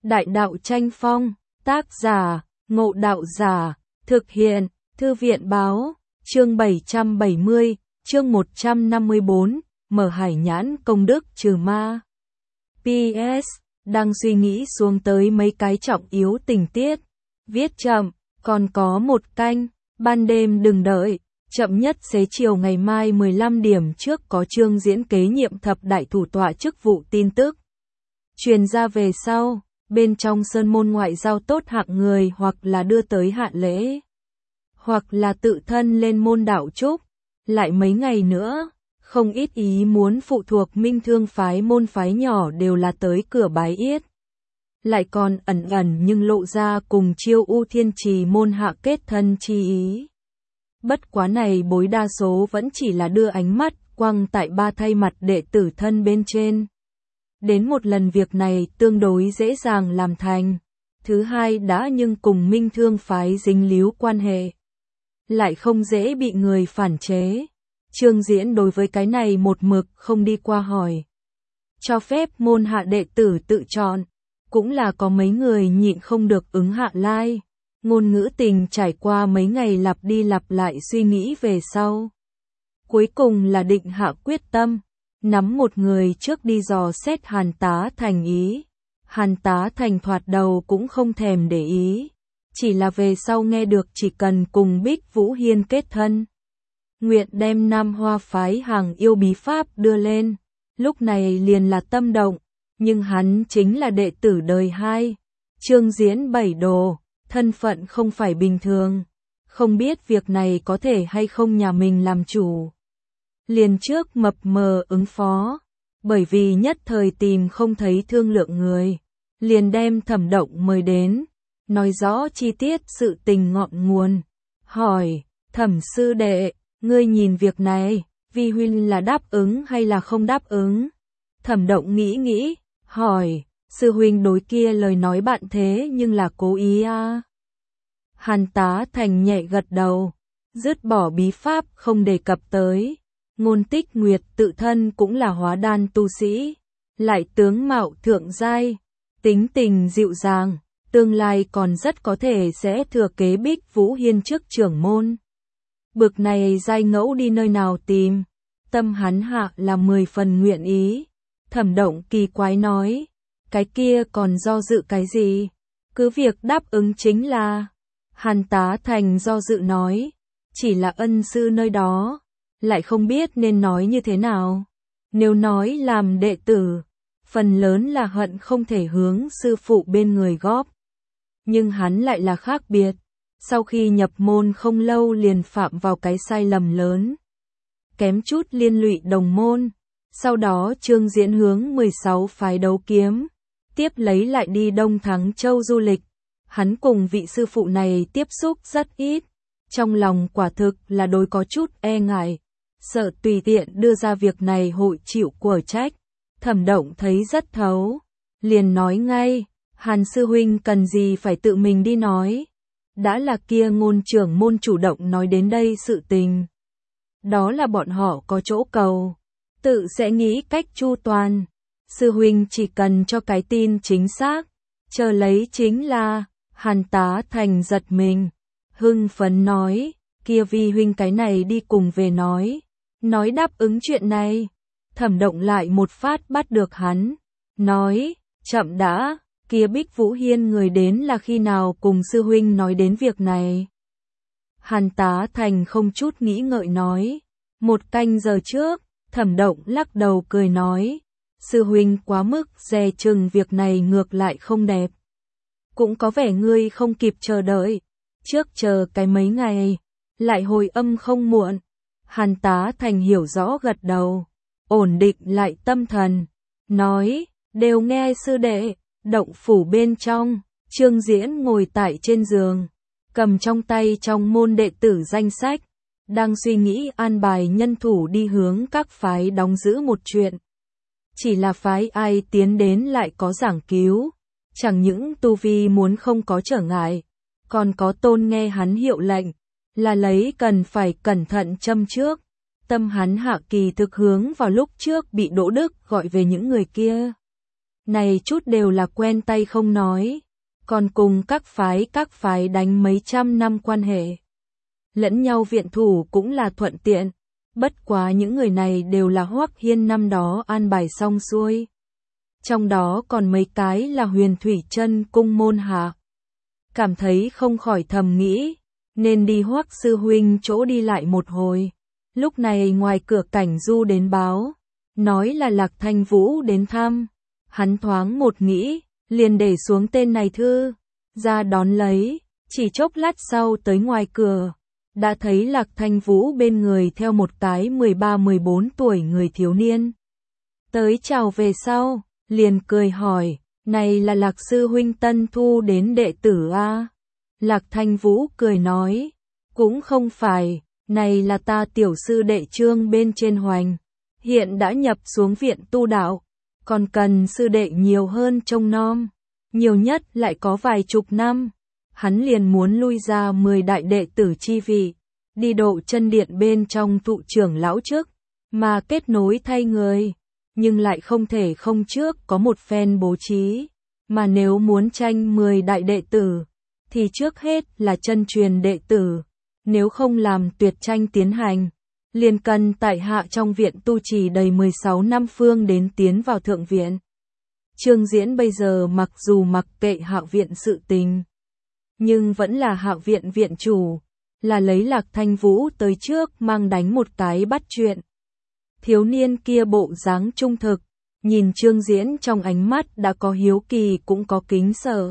Đại đạo tranh phong, tác giả, Ngộ Đạo Giả, thực hiện, Thư viện báo, chương 770, chương 154, mở hải nhãn công đức trừ ma. PS, đang suy nghĩ xuống tới mấy cái trọng yếu tình tiết. Viết chậm, còn có một canh, ban đêm đừng đợi, chậm nhất xế chiều ngày mai 15 điểm trước có chương diễn kế nhiệm thập đại thủ tọa chức vụ tin tức. Truyền ra về sau, bên trong sơn môn ngoại giao tốt hạng người hoặc là đưa tới hạ lễ, hoặc là tự thân lên môn đạo trúc. Lại mấy ngày nữa, không ít ý muốn phụ thuộc Minh Thương phái môn phái nhỏ đều là tới cửa bái yết. Lại còn ẩn ẩn nhưng lộ ra cùng Chiêu U Thiên Trì môn hạ kết thân chi ý. Bất quá này bối đa số vẫn chỉ là đưa ánh mắt quăng tại ba thay mặt đệ tử thân bên trên. Đến một lần việc này tương đối dễ dàng làm thành. Thứ hai đã nhưng cùng Minh Thương phái dính líu quan hệ, lại không dễ bị người phản chế. Trương Diễn đối với cái này một mực không đi qua hỏi. Cho phép môn hạ đệ tử tự chọn, cũng là có mấy người nhịn không được ứng hạ lai. Ngôn ngữ tình trải qua mấy ngày lặp đi lặp lại suy nghĩ về sau. Cuối cùng là định hạ quyết tâm, nắm một người trước đi dò xét Hàn Tá Thành ý. Hàn Tá Thành thoạt đầu cũng không thèm để ý, chỉ là về sau nghe được chỉ cần cùng Bích Vũ Hiên kết thân, nguyện đem Nam Hoa phái hàng yêu bí pháp đưa lên, lúc này liền là tâm động, nhưng hắn chính là đệ tử đời 2, Trương Diễn Bảy Đồ, thân phận không phải bình thường, không biết việc này có thể hay không nhà mình làm chủ. Liền trước mập mờ ứng phó, bởi vì nhất thời tìm không thấy thương lượng người, liền đem Thẩm Động mời đến, nói rõ chi tiết sự tình ngọn nguồn, hỏi, Thẩm sư đệ, ngươi nhìn việc này, vi huynh là đáp ứng hay là không đáp ứng? Thẩm Động nghĩ, hỏi, sư huynh đối kia lời nói bạn thế nhưng là cố ý à? Hàn Tá Thành nhẹ gật đầu, dứt bỏ bí pháp không đề cập tới. Ngôn Tích Nguyệt tự thân cũng là hóa đan tu sĩ, lại tướng mạo thượng giai, tính tình dịu dàng, tương lai còn rất có thể sẽ thừa kế Bích Vũ Hiên trước trưởng môn. Bực này giai ngẫu đi nơi nào tìm, tâm hắn hạ là 10 phần nguyện ý. Thẩm Động kỳ quái nói, cái kia còn do dự cái gì, cứ việc đáp ứng chính là. Hàn Tá Thành do dự nói, chỉ là ân sư nơi đó, lại không biết nên nói như thế nào. Nếu nói làm đệ tử, phần lớn là hận không thể hướng sư phụ bên người góp. Nhưng hắn lại là khác biệt, sau khi nhập môn không lâu liền phạm vào cái sai lầm lớn, kém chút liên lụy đồng môn. Sau đó Trương Diễn hướng 16 phái đấu kiếm, tiếp lấy lại đi Đông Thắng Châu du lịch. Hắn cùng vị sư phụ này tiếp xúc rất ít, trong lòng quả thực là đối có chút e ngại, sợ tùy tiện đưa ra việc này hội chịu của trách. Thẩm Động thấy rất thấu, liền nói ngay, Hàn sư huynh cần gì phải tự mình đi nói, đã là kia ngôn trưởng môn chủ động nói đến đây sự tình, đó là bọn họ có chỗ cầu, tự sẽ nghĩ cách chu toàn, sư huynh chỉ cần cho cái tin chính xác, chờ lấy chính là. Hàn Tá Thành giật mình, hưng phấn nói, kia vi huynh cái này đi cùng về nói đáp ứng chuyện này. Thẩm Động lại một phát bắt được hắn, nói, chậm đã, kia Bích Vũ Hiên người đến là khi nào cùng sư huynh nói đến việc này. Hàn Tá Thành không chút nghĩ ngợi nói, 1 canh giờ trước. Thẩm Động lắc đầu cười nói, sư huynh quá mức dè chừng việc này ngược lại không đẹp. Cũng có vẻ ngươi không kịp chờ đợi, trước chờ cái mấy ngày, lại hồi âm không muộn. Hàn Tá Thành hiểu rõ gật đầu, ổn định lại tâm thần, nói, đều nghe sư đệ. Động phủ bên trong, Trương Diễn ngồi tại trên giường, cầm trong tay trong môn đệ tử danh sách, đang suy nghĩ an bài nhân thủ đi hướng các phái đóng giữ một chuyện. Chỉ là phái ai tiến đến lại có giảng cứu, chẳng những tu vi muốn không có trở ngại, còn có tôn nghe hắn hiệu lệnh, là lấy cần phải cẩn thận châm trước. Tâm hắn hạ kỳ thực hướng vào lúc trước bị Đỗ Đức gọi về những người kia. này chút đều là quen tay không nói, còn cùng các phái đánh mấy trăm năm quan hệ. Lẫn nhau viện thủ cũng là thuận tiện, bất quá những người này đều là Hoắc Hiên năm đó an bài xong xuôi. Trong đó còn mấy cái là Huyền Thủy Chân cung môn hạ. Cảm thấy không khỏi thầm nghĩ, nên đi Hoắc sư huynh chỗ đi lại một hồi. Lúc này ngoài cửa Cảnh Du đến báo, nói là Lạc Thanh Vũ đến thăm. Hắn thoáng một nghĩ, liền để xuống tên này thư, ra đón lấy, chỉ chốc lát sau tới ngoài cửa, đã thấy Lạc Thanh Vũ bên người theo một cái 13-14 tuổi người thiếu niên. Tới chào về sau, liền cười hỏi, này là Lạc sư huynh tân thu đến đệ tử a? Lạc Thanh Vũ cười nói, cũng không phải, này là ta tiểu sư đệ Trương bên trên Hoành, hiện đã nhập xuống viện tu đạo, còn cần sư đệ nhiều hơn trông nom, nhiều nhất lại có vài chục năm. Hắn liền muốn lui ra 10 đại đệ tử chi vị, đi độ chân điện bên trong thụ trưởng lão trước, mà kết nối thay người, nhưng lại không thể không trước có một phen bố trí, mà nếu muốn tranh 10 đại đệ tử, thì trước hết là chân truyền đệ tử, nếu không làm tuyệt tranh tiến hành, liền cần tại hạ trong viện tu trì đầy 16 năm phương đến tiến vào thượng viện. Trương Diễn bây giờ mặc dù mặc kệ Hạo viện sự tình, nhưng vẫn là Hạo viện viện chủ, là lấy Lạc Thanh Vũ tới trước mang đánh một cái bắt chuyện. Thiếu niên kia bộ dáng trung thực, nhìn Trương Diễn trong ánh mắt đã có hiếu kỳ cũng có kính sợ.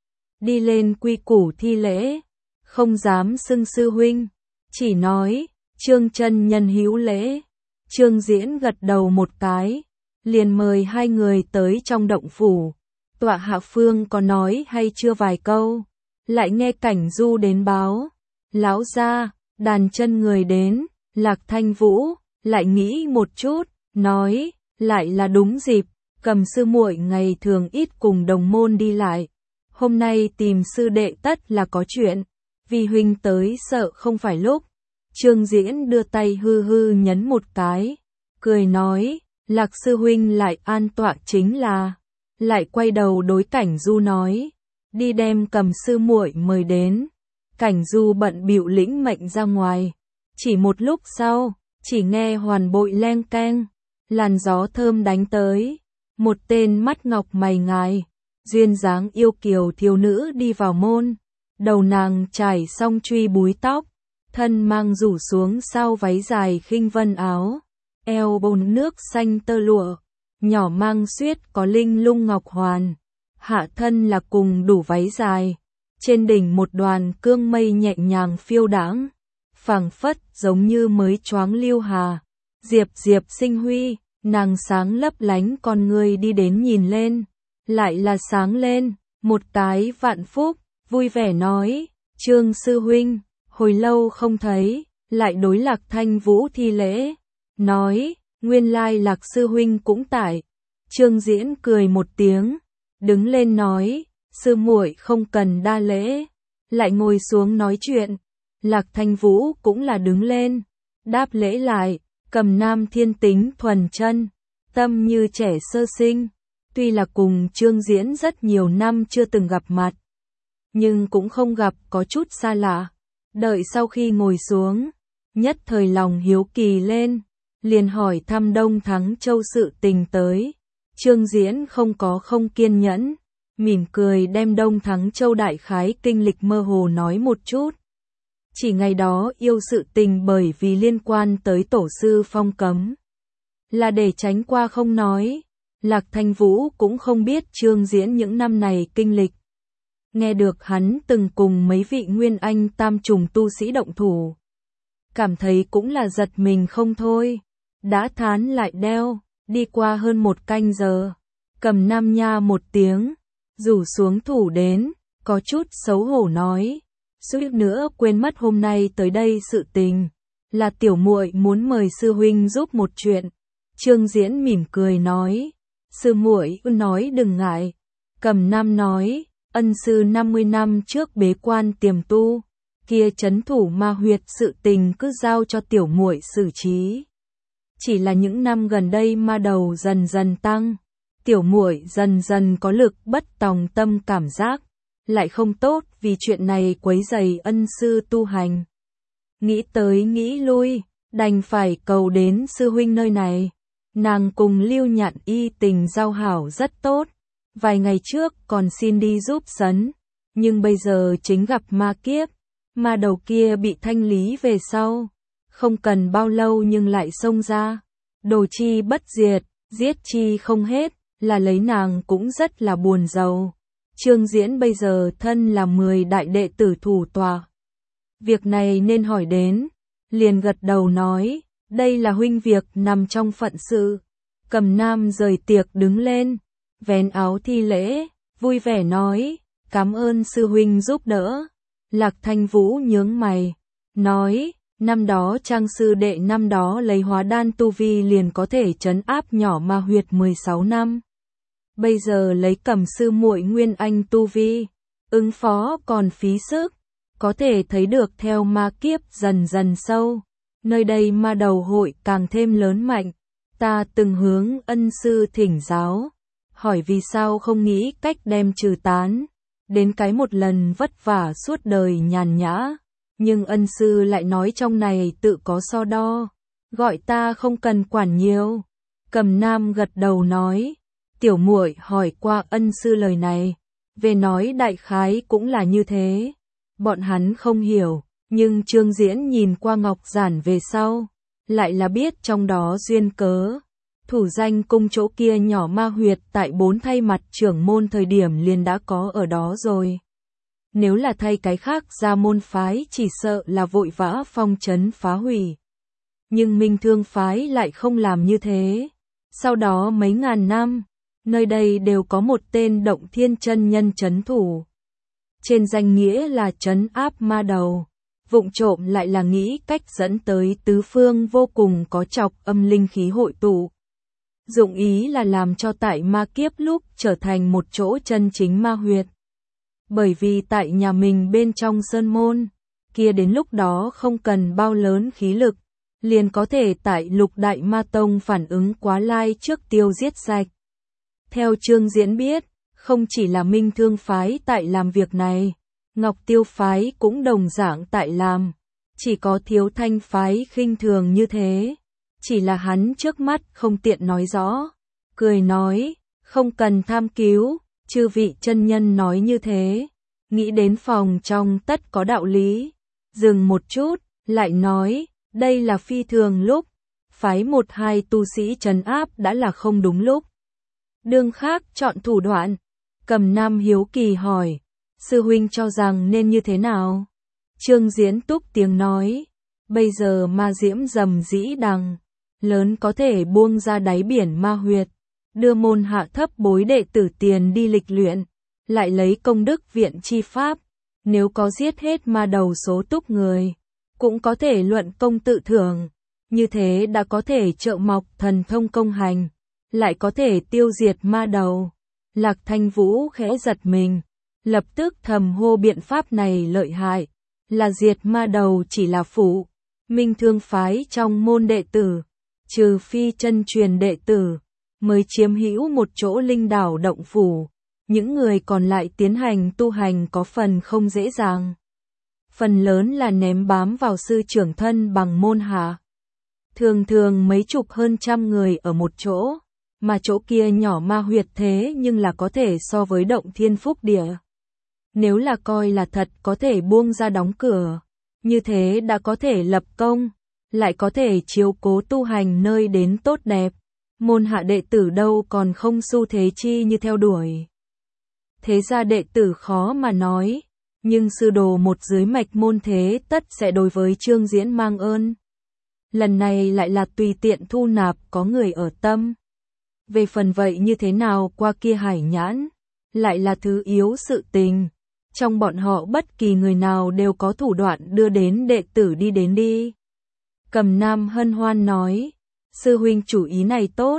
Đi lên quy củ thi lễ, không dám xưng sư huynh, chỉ nói, Trương chân nhân hữu lễ. Trương Diễn gật đầu một cái, liền mời hai người tới trong động phủ. Tọa hạ phương có nói hay chưa vài câu, lại nghe Cảnh Du đến báo, lão gia, đàn chân người đến. Lạc Thanh Vũ lại nghĩ một chút, nói, lại là đúng dịp, Cầm sư muội ngày thường ít cùng đồng môn đi lại, hôm nay tìm sư đệ tất là có chuyện, vì huynh tới sợ không phải lúc. Trương Diễn đưa tay hư hư nhấn một cái, cười nói, Lạc sư huynh lại an tọa chính là, lại quay đầu đối Cảnh Du nói, đi đem Cầm sư muội mời đến. Cảnh Du bận bịu lĩnh mệnh ra ngoài, chỉ một lúc sau, chỉ nghe hoàn bội leng keng, làn gió thơm đánh tới, một tên mắt ngọc mày ngài, duyên dáng yêu kiều thiếu nữ đi vào môn, đầu nàng trải xong truy búi tóc, thân mang rủ xuống sau váy dài khinh vân áo, eo bồn nước xanh tơ lụa, nhỏ mang xuyết có linh lung ngọc hoàn, hạ thân là cùng đủ váy dài, trên đỉnh một đoàn cương mây nhẹ nhàng phiêu đãng, phảng phất giống như mới choáng lưu hà. Diệp Diệp sinh huy, nàng sáng lấp lánh con người đi đến nhìn lên, lại là sáng lên, một cái vạn phúc, vui vẻ nói, Trương sư huynh, hồi lâu không thấy, lại đối Lạc Thanh Vũ thi lễ, nói, nguyên lai Lạc sư huynh cũng tại. Trương Diễn cười một tiếng, đứng lên nói, sư muội không cần đa lễ, lại ngồi xuống nói chuyện. Lạc Thanh Vũ cũng là đứng lên, đáp lễ lại, Cầm nam thiên tính thuần chân, tâm như trẻ sơ sinh, tuy là cùng Trương Diễn rất nhiều năm chưa từng gặp mặt, nhưng cũng không gặp có chút xa lạ. Đợi sau khi ngồi xuống, nhất thời lòng hiếu kỳ lên, liền hỏi thăm Đông Thắng Châu sự tình tới. Trương Diễn không kiên nhẫn, mỉm cười đem Đông Thắng Châu đại khái kinh lịch mơ hồ nói một chút. Chỉ ngày đó yêu sự tình bởi vì liên quan tới tổ sư phong cấm, là để tránh qua không nói. Lạc Thanh Vũ cũng không biết Trương Diễn những năm này kinh lịch. Nghe được hắn từng cùng mấy vị nguyên anh tam trùng tu sĩ động thủ, cảm thấy cũng là giật mình không thôi. Đã thán lại đeo, đi qua hơn một canh giờ, Cầm nam nha một tiếng, rủ xuống thủ đến, có chút xấu hổ nói, suýt nữa quên mất hôm nay tới đây sự tình, là tiểu muội muốn mời sư huynh giúp một chuyện. Trương Diễn mỉm cười nói, sư muội nói đừng ngại. Cầm nam nói, ân sư 50 năm trước bế quan tiềm tu, kia trấn thủ ma huyệt sự tình cứ giao cho tiểu muội xử trí. Chỉ là những năm gần đây ma đầu dần dần tăng, Tiểu muội dần dần có lực bất tòng tâm cảm giác, lại không tốt vì chuyện này quấy rầy ân sư tu hành. Nghĩ tới nghĩ lui, đành phải cầu đến sư huynh nơi này. Nàng cùng Lưu Nhạn Y tình giao hảo rất tốt, vài ngày trước còn xin đi giúp sấn, nhưng bây giờ chính gặp ma kiếp, ma đầu kia bị thanh lý về sau, không cần bao lâu nhưng lại xông ra, đồ chi bất diệt, giết chi không hết, là lấy nàng cũng rất là buồn rầu. Trương Diễn bây giờ thân là 10 đại đệ tử thủ tọa. Việc này nên hỏi đến, liền gật đầu nói, đây là huynh việc nằm trong phận sự. Cầm Nam rời tiệc đứng lên, vén áo thi lễ, vui vẻ nói, cảm ơn sư huynh giúp đỡ. Lạc Thanh Vũ nhướng mày, nói, năm đó Trang sư đệ năm đó lấy hóa đan tu vi liền có thể trấn áp nhỏ ma huyệt 16 năm. Bây giờ lấy Cẩm sư muội nguyên anh tu vi, ứng phó còn phí sức, có thể thấy được theo ma kiếp dần dần sâu, nơi đây ma đầu hội càng thêm lớn mạnh. Ta từng hướng ân sư thỉnh giáo, hỏi vì sao không nghĩ cách đem trừ tán, đến cái một lần vất vả suốt đời nhàn nhã, nhưng ân sư lại nói trong này tự có so đo, gọi ta không cần quản nhiều. Cầm Nam gật đầu nói, tiểu muội hỏi qua ân sư lời này, về nói đại khái cũng là như thế. Bọn hắn không hiểu, nhưng Trương Diễn nhìn qua ngọc giản về sau, lại là biết trong đó duyên cớ. Thủ danh cung chỗ kia nhỏ ma huyệt tại 4 thay mặt trưởng môn thời điểm liền đã có ở đó rồi. Nếu là thay cái khác ra môn phái chỉ sợ là vội vã phong trấn phá hủy. Nhưng Minh Thương phái lại không làm như thế. Sau đó mấy ngàn năm, nơi đây đều có một tên Động Thiên chân nhân trấn thủ. Trên danh nghĩa là trấn áp ma đầu, vụng trộm lại là nghĩ cách dẫn tới tứ phương vô cùng có trọc âm linh khí hội tụ. Dụng ý là làm cho tại ma kiếp lúc trở thành một chỗ chân chính ma huyệt. Bởi vì tại nhà mình bên trong sơn môn, kia đến lúc đó không cần bao lớn khí lực, liền có thể tại Lục Đại Ma Tông phản ứng quá lai trước tiêu giết sạch. Theo Trương Diễn biết, không chỉ là Minh Thương phái tại làm việc này, Ngọc Tiêu phái cũng đồng dạng tại làm, chỉ có Thiếu Thanh phái khinh thường như thế. Chỉ là hắn trước mắt không tiện nói rõ, cười nói, không cần tham cứu, chư vị chân nhân nói như thế, nghĩ đến phòng trong tất có đạo lý. Dừng một chút, lại nói, đây là phi thường lúc, phái 1-2 tu sĩ trấn áp đã là không đúng lúc. Đương khác chọn thủ đoạn. Cầm Nam hiếu kỳ hỏi, sư huynh cho rằng nên như thế nào? Trương Diễn túc tiếng nói, bây giờ ma diễm rầm rĩ đằng lớn có thể buông ra đáy biển ma huyệt, đưa môn hạ thấp bối đệ tử tiền đi lịch luyện, lại lấy công đức viện chi pháp, nếu có giết hết ma đầu số túc người, cũng có thể luận công tự thưởng, như thế đã có thể trợ mọc thần thông công hành, lại có thể tiêu diệt ma đầu. Lạc Thanh Vũ khẽ giật mình, lập tức thầm hô biện pháp này lợi hại, là diệt ma đầu chỉ là phụ, Minh Thương phái trong môn đệ tử, trừ phi chân truyền đệ tử, mới chiếm hữu một chỗ linh đảo động phủ, những người còn lại tiến hành tu hành có phần không dễ dàng. Phần lớn là ném bám vào sư trưởng thân bằng môn hạ. Thường thường mấy chục hơn trăm người ở một chỗ, mà chỗ kia nhỏ ma huyệt thế nhưng là có thể so với Động Thiên Phúc Địa. Nếu là coi là thật có thể buông ra đóng cửa, như thế đã có thể lập công, lại có thể chiếu cố tu hành nơi đến tốt đẹp. Môn hạ đệ tử đâu còn không xu thế chi như theo đuổi. Thế ra đệ tử khó mà nói, nhưng sư đồ một dưới mạch môn thế tất sẽ đối với Trương Diễn mang ơn. Lần này lại là tùy tiện thu nạp có người ở tâm. Về phần vậy như thế nào qua kia hải nhãn, lại là thứ yếu sự tình. Trong bọn họ bất kỳ người nào đều có thủ đoạn đưa đến đệ tử đi đến đi. Cầm Nam hân hoan nói, sư huynh chủ ý này tốt,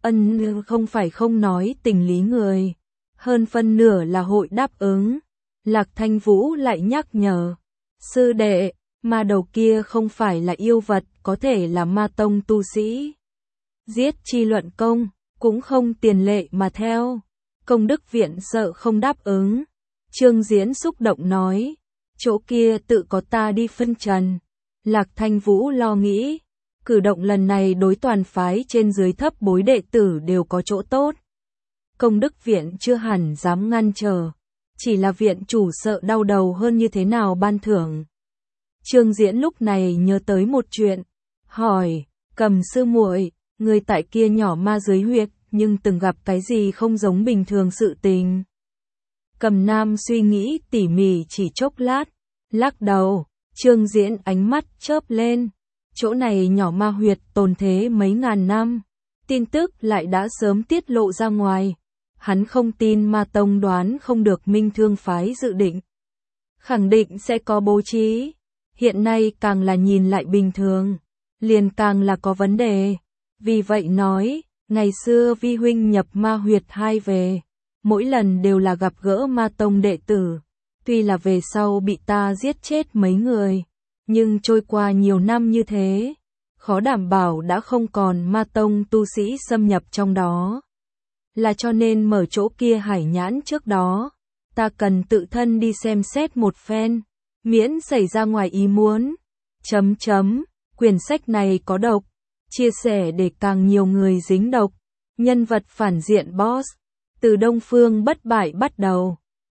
không phải không nói tình lý người, hơn phân nửa là hội đáp ứng. Lạc Thanh Vũ lại nhắc nhở, sư đệ, ma đầu kia không phải là yêu vật, có thể là ma tông tu sĩ. Giết chi luận công, cũng không tiền lệ mà theo. Công đức viện sợ không đáp ứng. Trương Diễn xúc động nói, chỗ kia tự có ta đi phân trần. Lạc Thanh Vũ lo nghĩ, cử động lần này đối toàn phái trên dưới thấp bối đệ tử đều có chỗ tốt. Công đức viện chưa hẳn dám ngăn trở, chỉ là viện chủ sợ đau đầu hơn như thế nào ban thưởng. Trương Diễn lúc này nhớ tới một chuyện, hỏi, Cầm sư muội, người tại kia nhỏ ma dưới huyệt, nhưng từng gặp cái gì không giống bình thường sự tình. Cầm Nam suy nghĩ tỉ mỉ chỉ chốc lát, lắc đầu. Trương Diễn ánh mắt chớp lên, chỗ này nhỏ ma huyệt tồn thế mấy ngàn năm, tin tức lại đã sớm tiết lộ ra ngoài. Hắn không tin Ma Tông đoán không được Minh Thương phái dự định, khẳng định sẽ có bố trí. Hiện nay càng là nhìn lại bình thường, liền càng là có vấn đề. Vì vậy nói, ngày xưa vi huynh nhập ma huyệt hai về, mỗi lần đều là gặp gỡ Ma Tông đệ tử. Tuy là về sau bị ta giết chết mấy người, nhưng trôi qua nhiều năm như thế, khó đảm bảo đã không còn Ma Tông tu sĩ xâm nhập trong đó. Là cho nên mở chỗ kia hải nhãn trước đó, ta cần tự thân đi xem xét một phen, miễn xảy ra ngoài ý muốn. Quyển sách này có độc, chia sẻ để càng nhiều người dính độc. Nhân vật phản diện boss, từ Đông Phương bất bại bắt đầu.